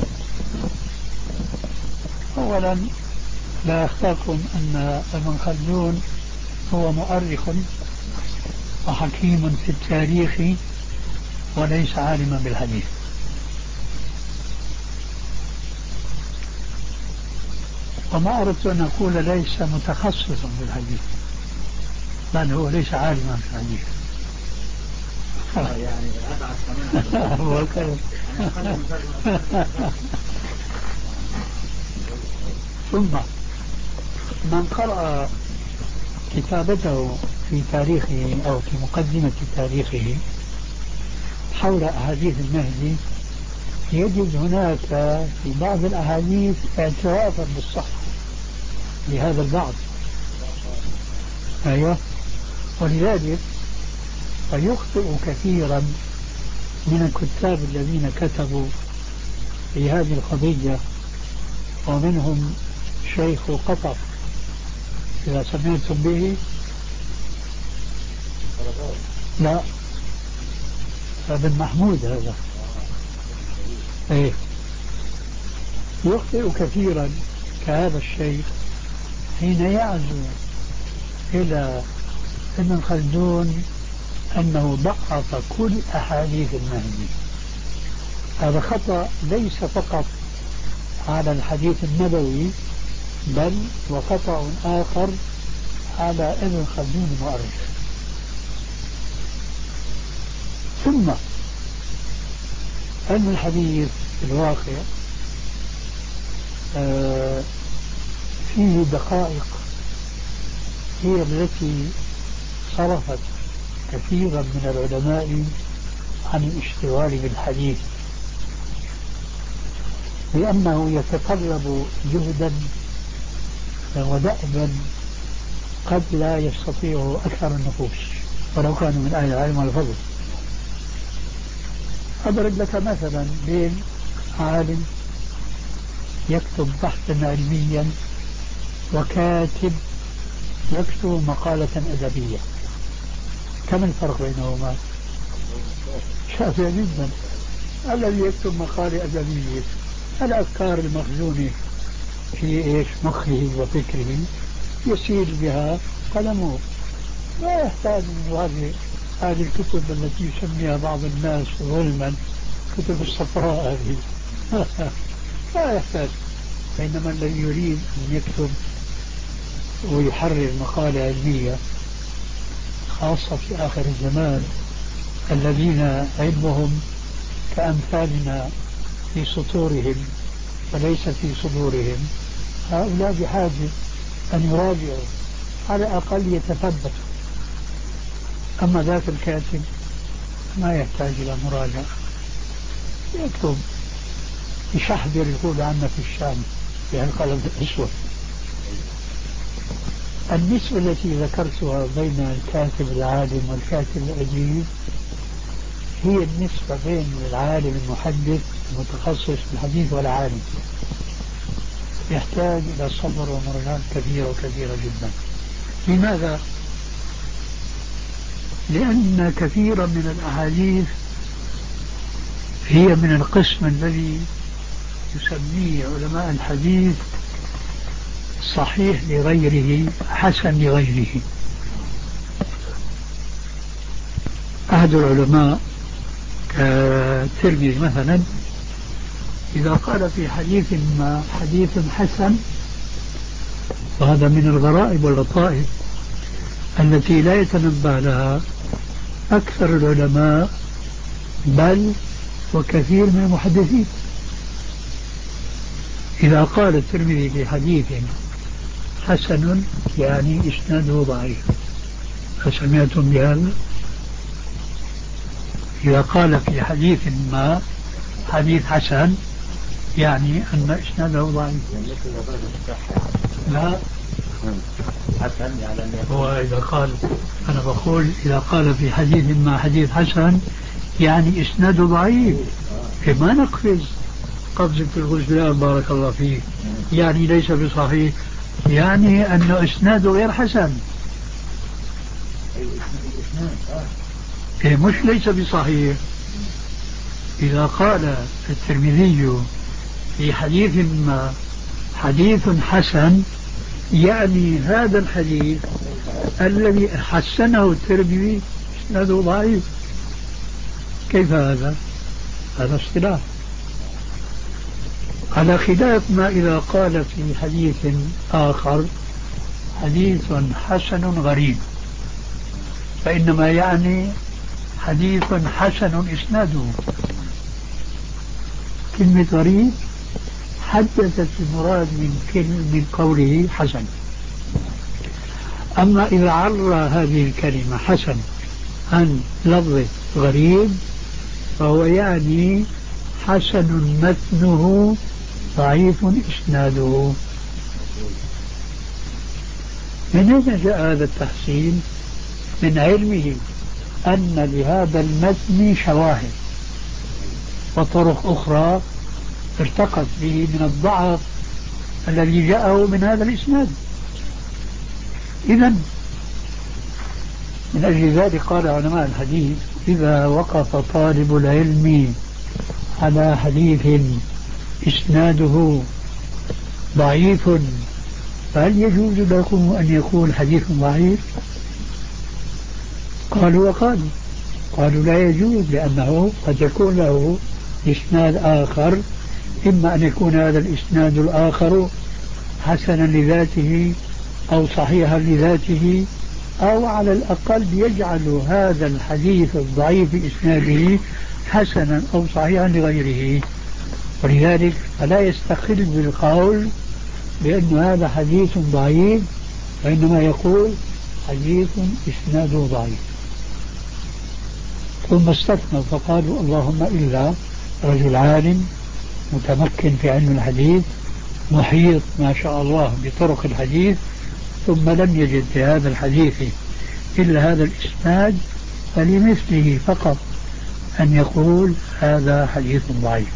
أولا لا أخفاكم أن ابن خلدون هو مؤرخ وحكيم في التاريخ وليس عالما بالحديث، وما أردت أن أقول ليس متخصصا بالحديث، بل هو ليس عالما في الحديث. يعني أبعد كمان. ثم من قرأ كتابته في تاريخه أو في مقدمة تاريخه حول أحاديث المهدي يجد هناك في بعض الأحاديث اعترافا بالصحة لهذا البعض. أيوه، ولذلك فيخطئ كثيرا من الكتاب الذين كتبوا في هذه القضية، ومنهم شيخ قطر إذا سمعتم به. لا، ابن محمود هذا. ايه، يخطئ كثيرا كهذا الشيخ حين يعزو إلى ابن خلدون أنه ضعف كل أحاديث المهدي. هذا خطأ ليس فقط على الحديث النبوي، بل وخطأ آخر على ابن خلدون المؤرخ. ثم علم الحديث في الواقع آه فيه دقائق هي التي صرفت كثيرا من العلماء عن الاشتغال بالحديث، لأنه يتطلب جهدا ودأبا قد لا يستطيعه أكثر النفوس ولو كانوا من أهل العلم والفضل. أضرب لك مثلا بين عالم يكتب بحثا علميا وكاتب يكتب مقالة الذي يكتب مقالة أدبية الأفكار المخزونة في إيش مخه وفكره يسير بها قلمه، لا يحتاج هذه هذه الكتب التي يسميها بعض الناس ظلما كتب الصفراء هذه لا يحتاج. بينما الذي يريد أن يكتب ويحرر مقالة علمية خاصة في آخر الزمان الذين علمهم كأمثالنا في سطورهم وليس في صدورهم، هؤلاء بحاجة أن يراجعوا على الأقل يتثبتوا. أما ذاك الكاتب ما يحتاج إلى مراجعة، يكتب يشحذر يقول عنا في الشام بهالقلم الأسود. النسبة التي ذكرتها بين الكاتب العالم والكاتب الأديب هي النسبة بين العالم المحدث المتخصص في الحديث والعالم، يحتاج إلى صبر ومراجعات كثيرة وكثيرة جدا. لماذا؟ لأن كثيرا من الأحاديث هي من القسم الذي يسميه علماء الحديث صحيح لغيره حسن لغيره. أحد العلماء كالترمذي مثلا إذا قال في حديث ما حديث حسن، وهذا من الغرائب واللطائف التي لا يتنبه لها أكثر العلماء بل وكثير من المحدثين، إذا قال الترمذي في حديث حسن يعني إسناده ضعيف. فسمعتم بهذا؟ إذا قال في حديث ما حديث حسن يعني أن إسناده ضعيف. لا حسن يعني هو إذا قال أنا بقول إذا قال في حديث ما حديث حسن يعني إسناده ضعيف، ما نقفز قفزة الغزلان بارك الله فيه، يعني ليس بصحيح، يعني أن إسناده غير حسن، إيه مش ليس بصحيح. إذا قال الترمذي في حديث ما حديث حسن يعني هذا الحديث الذي حسنه الترمذي إسناده ضعيف. كيف هذا؟ هذا اصطلاح، على خلاف ما إذا قال في حديث آخر حديث حسن غريب، فإنما يعني حديث حسن إسناده. كلمة غريب حدثت المراد من كلمة من قوله حسن. أما إذا عرى هذه الكلمة حسن عن لفظ غريب فهو يعني حسن متنه ضعيف إسناده. من أين جاء هذا التحسين؟ من علمه أن لهذا المتن شواهد وطرق أخرى ارتقت به من الضعف الذي جاءه من هذا الإسناد. إذن من أجل ذلك قال علماء الحديث إذا وقف طالب العلم على حديث إسناده ضعيف فهل يجوز لكم أن يكون حديث ضعيف؟ قالوا وقالوا قالوا لا يجوز، لأنه قد يكون له إسناد آخر، إما أن يكون هذا الإسناد الآخر حسنا لذاته أو صحيحا لذاته، أو على الأقل يجعل هذا الحديث الضعيف إسناده حسنا أو صحيحا لغيره. ولذلك فلا يستقل بالقول بأن هذا حديث ضعيف، وإنما يقول حديث إسناده ضعيف. ثم استثنوا فقالوا اللهم إلا رجل عالم متمكن في علم الحديث محيط ما شاء الله بطرق الحديث ثم لم يجد في هذا الحديث إلا هذا الإسناد، فلمثله فقط أن يقول هذا حديث ضعيف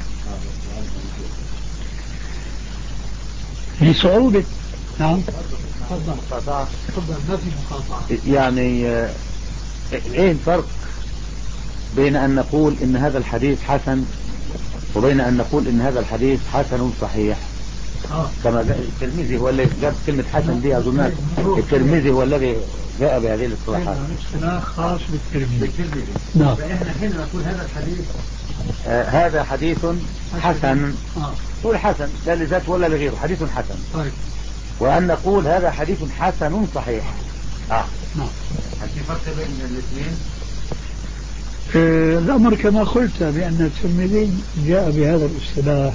لصعوبة. نعم تفضل تفضل ما في مقاطعة. يعني ايه الفرق بين أن نقول إن هذا الحديث حسن وبين أن نقول إن هذا الحديث حسن صحيح. كما الترمذي هو الذي جاب كلمة حسن دي أظن الترمذي هو الذي جاء بهذه الاصطلاحات. اصطلاح خاص بالترمذي. نعم. فإحنا حين نقول هذا الحديث آه هذا حديث حسن نقول حسن لا لذات ولا لغيره، حديث حسن. طيب. وأن نقول هذا حديث حسن صحيح. آه. نعم. هل في فرق بين الاثنين؟ آه الأمر كما قلت بأن الترمذي جاء بهذا الاصطلاح،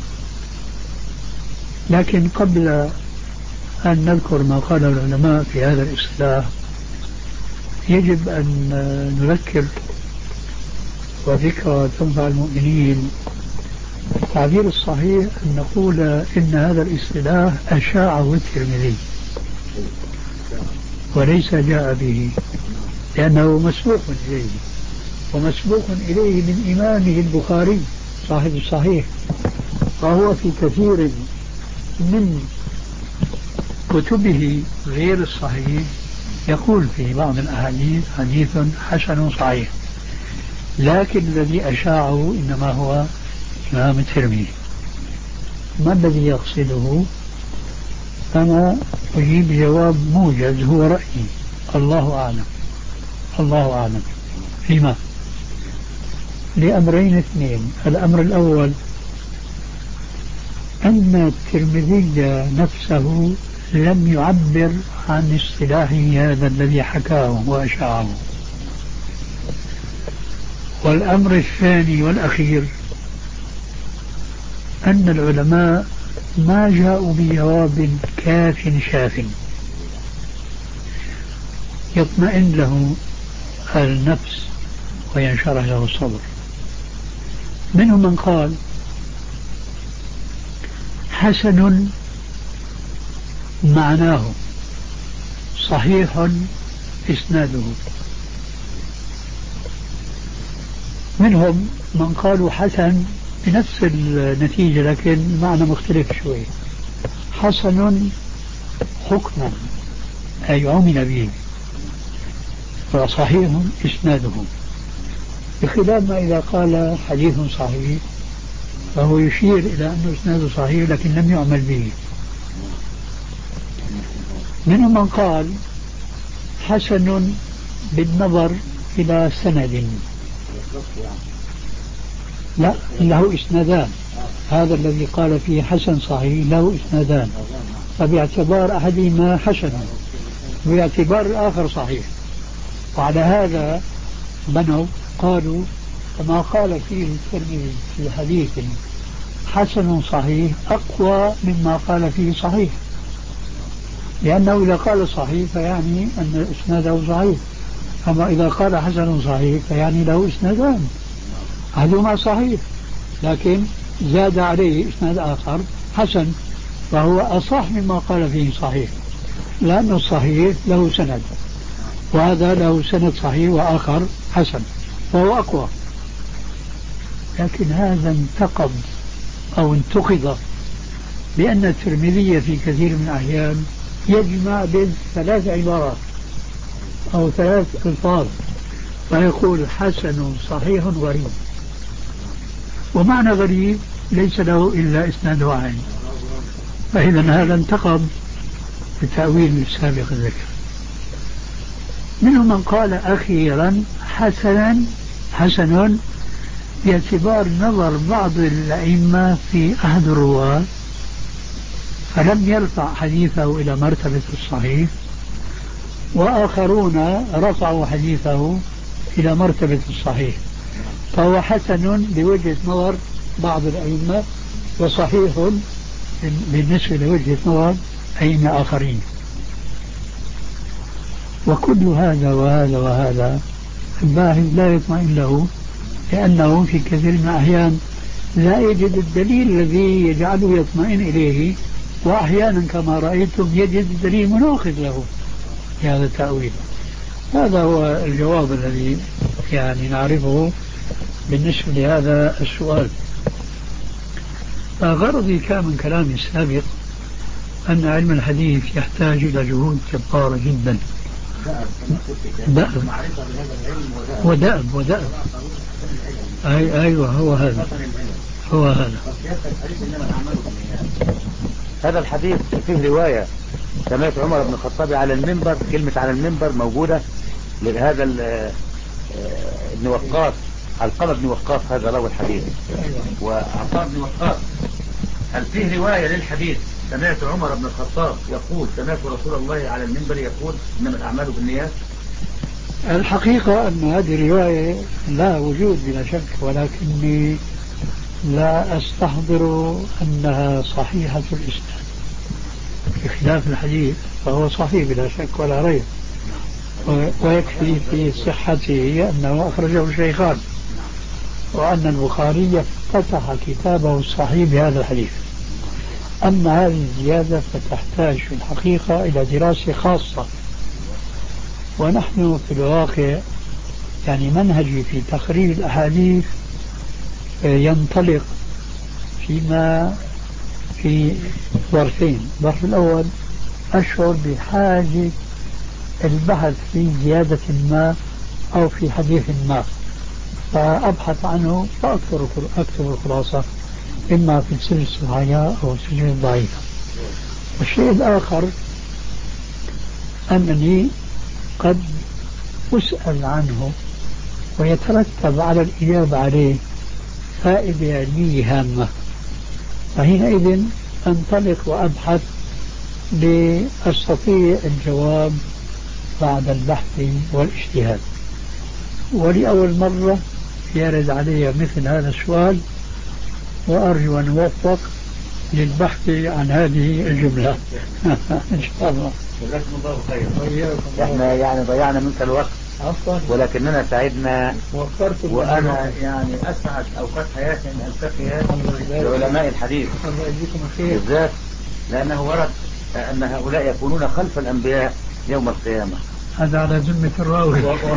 لكن قبل أن نذكر ما قال العلماء في هذا الاصطلاح يجب أن نذكر وذكرى تنفع المؤمنين. التعبير الصحيح أن نقول إن هذا الاصطلاح أشاعه الترمذي وليس جاء به، لأنه مسبوق إليه، ومسبوق إليه من إمامه البخاري صاحب الصحيح، وهو في كثير من كتبه غير الصحيح يقول في بعض الأحاديث حديث حسن صحيح، لكن الذي أشاعه إنما هو الإمام الترمذي. ما الذي يقصده؟ أنا أجيب جواب موجز هو رأيي، الله أعلم. الله أعلم. لما؟ لأمرين اثنين. الأمر الأول أن الترمذي نفسه لم يعبر عن اصطلاحه هذا الذي حكاه وأشاعه. والأمر الثاني والأخير أن العلماء ما جاءوا بجواب كاف شاف يطمئن له النفس وينشرح له الصدر. منهم من قال حسن معناه صحيح إسناده، منهم من قالوا حسن بنفس النتيجة لكن المعنى مختلف شوي، حسن حكما أي عمل به، وصحيح إسناده، بخلاف ما إذا قال حديث صحيح فهو يشير إلى أنه إسناده صحيح لكن لم يعمل به. منهم من قال حسن بالنظر إلى سند، لا له إسنادان، هذا الذي قال فيه حسن صحيح له إسنادان، فباعتبار أحدهما حسن وباعتبار الآخر صحيح. وعلى هذا بنوا قالوا كما قال فيه الترمذي في حديث حسن صحيح أقوى مما قال فيه صحيح، لأنه إذا قال صحيح فيعني أن إسناده صحيح، أما إذا قال حسن صحيح فيعني له إسنادان، أحدهما صحيح لكن زاد عليه إسناد آخر حسن، فهو أصح مما قال فيه صحيح، لأن الصحيح له سند وهذا له سند صحيح وآخر حسن فهو أقوى. لكن هذا انتقد أو انتقد بأن الترمذي في كثير من الأحيان يجمع بين ثلاث عبارات أو ثلاث ألفاظ فيقول حسن صحيح غريب، ومعنى غريب ليس له إلا إسناد واحد، فإذا هذا انتقد بالتأويل السابق الذكر. منهم من قال أخيرا حسنا حسن باعتبار نظر بعض الأئمة في أحد الرواة فلم يرفع حديثه إلى مرتبة الصحيح، وآخرون رفعوا حديثه إلى مرتبة الصحيح، فهو حسن بوجهة نظر بعض الأئمة وصحيح بالنسبة لوجهة نظر أئمة آخرين. وكل هذا وهذا وهذا الباحث لا يطمئن له، لأنه في كثير من الأحيان لا يجد الدليل الذي يجعله يطمئن إليه، وأحيانا كما رأيتم يجد الدليل مناقض له في هذا التأويل. هذا هو الجواب الذي يعني نعرفه بالنسبة لهذا السؤال. فغرضي كان من كلامي السابق أن علم الحديث يحتاج إلى جهود جبارة جدا دأب معرفة بهذا العلم ودأب ودأب أي أيوة هو هذا هو هذا. هذا الحديث فيه رواية سمعت عمر بن الخطاب على المنبر، كلمة على المنبر موجودة لهذا ابن وقاص، علقمة بن وقاص هذا راوي الحديث. وعطاء بن وقاص هل فيه رواية للحديث سمعت عمر بن الخطاب يقول سمعت رسول الله على المنبر يقول إنما الأعمال بالنيات؟ الحقيقة أن هذه الرواية لا وجود بلا شك، ولكني لا أستحضر أنها صحيحة الإسناد، بخلاف الحديث فهو صحيح بلا شك ولا ريب، ويكفي في صحته أنه أخرجه الشيخان، وأن البخاري افتتح كتابه الصحيح بهذا الحديث. أما هذه الزيادة فتحتاج في الحقيقة إلى دراسة خاصة، ونحن في الواقع يعني منهجي في تخريج الأحاديث ينطلق فيما في ظرفين. الظرف الأول أشعر بحاجة البحث في زيادة ما أو في حديث ما، فأبحث عنه فأكثر أكتب الخلاصة إما في السلسلة الصحيحة أو السلسلة الضعيفة. والشيء الآخر أنني قد أسأل عنه ويترتب على الإجابة عليه فائدة علمية هامة، فحينئذ أنطلق وأبحث لأستطيع الجواب بعد البحث والاجتهاد. ولأول مرة يرد علي مثل هذا السؤال، وأرجو أن أوفق للبحث عن هذه الجملة إن شاء الله. جزاكم الله خير. احنا يعني ضيعنا منك الوقت ولكننا سعدنا، وأنا يعني أسعد أوقات حياتي أن ألتقي بعلماء الحديث بالذات، لأنه ورد أن هؤلاء يكونون خلف الأنبياء يوم القيامة. هذا على ذمة الراوي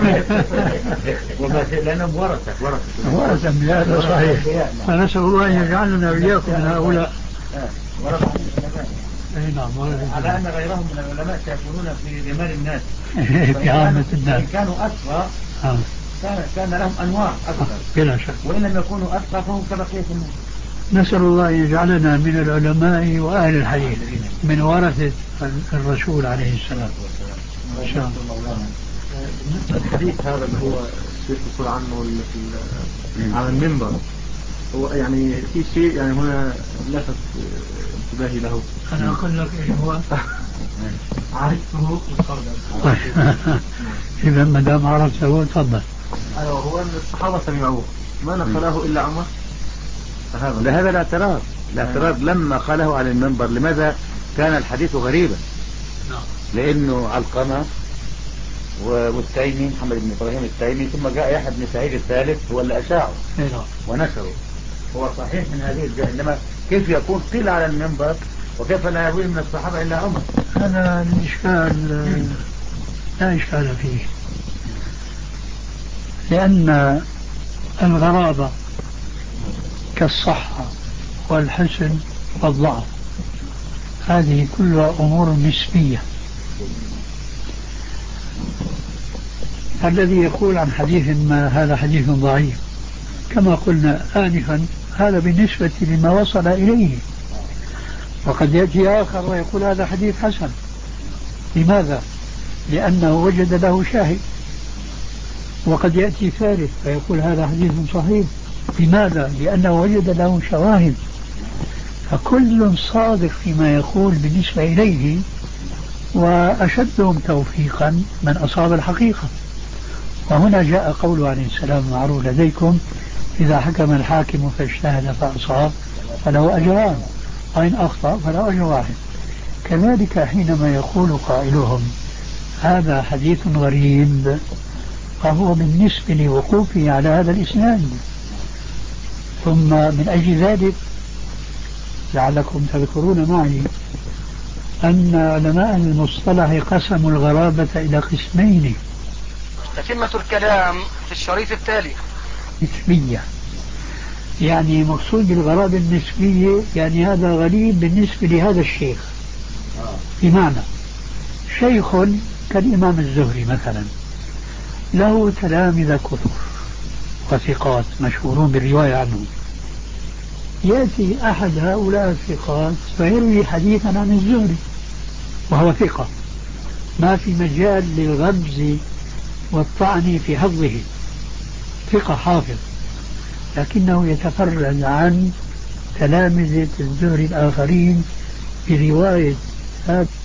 لأنهم ورثة ورثة ورثة هذا صحيح. فنسأل الله أن يجعلنا وإياكم من هؤلاء. ورثة العلماء. أي نعم. على أن غيرهم من العلماء سيكونون في جمال الناس في عامة الناس. إن كانوا أتقى كان كان لهم أنوار أكثر بلا شك، وإن لم يكونوا أتقى فهم كبقية الناس. نسأل الله أن يجعلنا من العلماء وأهل الحديث من ورثة الرسول عليه السلام إن شاء الله. بالنسبة للحديث هذا اللي هو الشيخ يقول عنه على المنبر، هو يعني في شيء يعني هنا لفت انتباهي له. أنا أقول لك إيش هو عرفته وتفضل. إذا ما دام عرفته تفضل. أيوه، هو أن الصحابة سمعوه ما نقله إلا عمر. لهذا الاعتراض الاعتراض لما قاله على المنبر لماذا كان الحديث غريبا؟ لأنه علقمة والتيمي محمد بن إبراهيم التيمي، ثم جاء يحيى بن سعيد الثالث هو اللي أشاعه ونشره. هو صحيح من هذه الجهة، إنما كيف يكون قيل على المنبر وكيف لا يروي من الصحابة إلا عمر؟ هذا الإشكال لا إشكال فيه، لأن الغرابة كالصحة والحسن والضعف هذه كلها أمور نسبية. الذي يقول عن حديث ما هذا حديث ضعيف كما قلنا آنفا هذا بالنسبة لما وصل إليه، وقد يأتي آخر ويقول هذا حديث حسن. لماذا؟ لأنه وجد له شاهد. وقد يأتي ثالث فيقول هذا حديث صحيح. لماذا؟ لأنه وجد له شواهد. فكل صادق فيما يقول بالنسبة إليه، وأشدهم توفيقا من أصاب الحقيقة. وهنا جاء قوله عليه السلام معروف لديكم إذا حكم الحاكم فاجتهد فأصاب فله أجران وإن أخطأ فله أجر واحد. كذلك حينما يقول قائلهم هذا حديث غريب فهو بالنسبة لوقوفه على هذا الإسناد. ثم من أجل ذلك لعلكم تذكرون معي أن علماء المصطلح قسموا الغرابة إلى قسمين. تتمة الكلام في الشريط التالي. نسبية، يعني مقصود بالغرابة النسبية يعني هذا غريب بالنسبة لهذا الشيخ. بمعنى شيخ كالإمام الزهري مثلا له تلامذة كثر وثقات مشهورون بالرواية عنه، يأتي أحد هؤلاء الثقات فيروي حديثا عن الزهري وهو ثقة، ما في مجال للغمز والطعن في حظه، ثقة حافظ، لكنه يتفرد عن تلامذة الزهري الآخرين برواية هذا